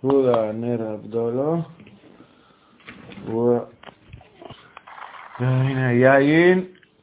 סגולה נר הבדולו והנה יין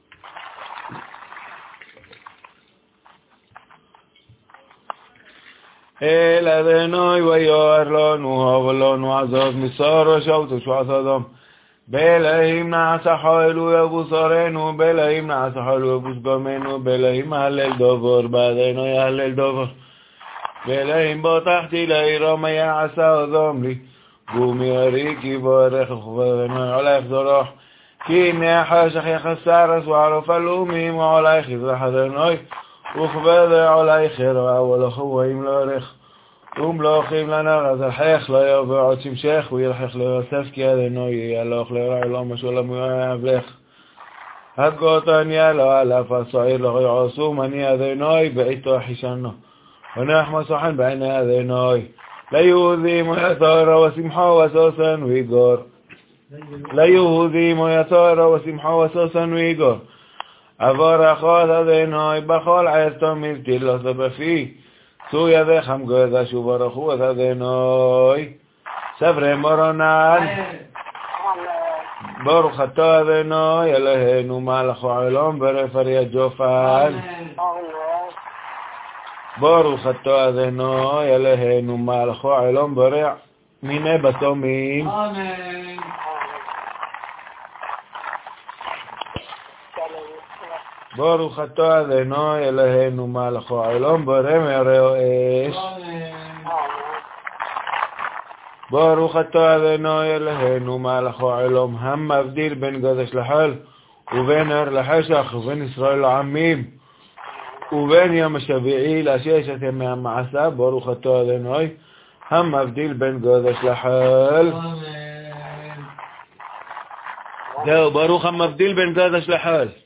אל אדוני ויוער לנו ולנו עזוב מסור ושבתו שעת אדם בלהים נעשה חילו יבוסרנו בלהים נעשה חילו יבוס גמנו בלהים הלל דובר בעדינו יהלל דובר בלהים בוטחתי לעירו מה יעשה אדם לי ומיירי כי בורך וחברנו עליך זרח כי הנה חשך יחסרס וערוף הלאומים ועליך יזרח אדוני וכבד עליך ירוע ולחואים לאורך ומלוכים לנר אז אלחך לא יבוא עוד שמשך וילחך ליוסף כי אדוני ילוך לרע לא משולם ויאהב לך הגותן ילו אלף הסועיר לא יעשום אני אדוני בעיתו חישנו ונחמא סוחן בעיני אדוני ליהודים ויתר ושמחו וששון ויגור ליהודים ויתר ושמחו וששון ויגור עבור אחת אדוני בכל עת תמיד תלוס בפי צו ידיך גדש וברכו את אדוני סברי מורונן ברוך אתה אדוני אלוהינו מלך העולם ברפריה ג'ופל ברוך אתה אדוני אלוהינו מלך העולם ברע מיני בתומים אמן ברוך אתה אדוני אלוהינו מלך העולם בורא מרעו אש ברוך אתה אדוני אלוהינו מלך העולם המבדיל בין גדש לחול ובין ער לחשך ובין ישראל לעמים ובין יום השביעי לששת ימי המעשה ברוך אתה אדוני המבדיל בין גדש לחול זהו ברוך המבדיל בין גדש לחול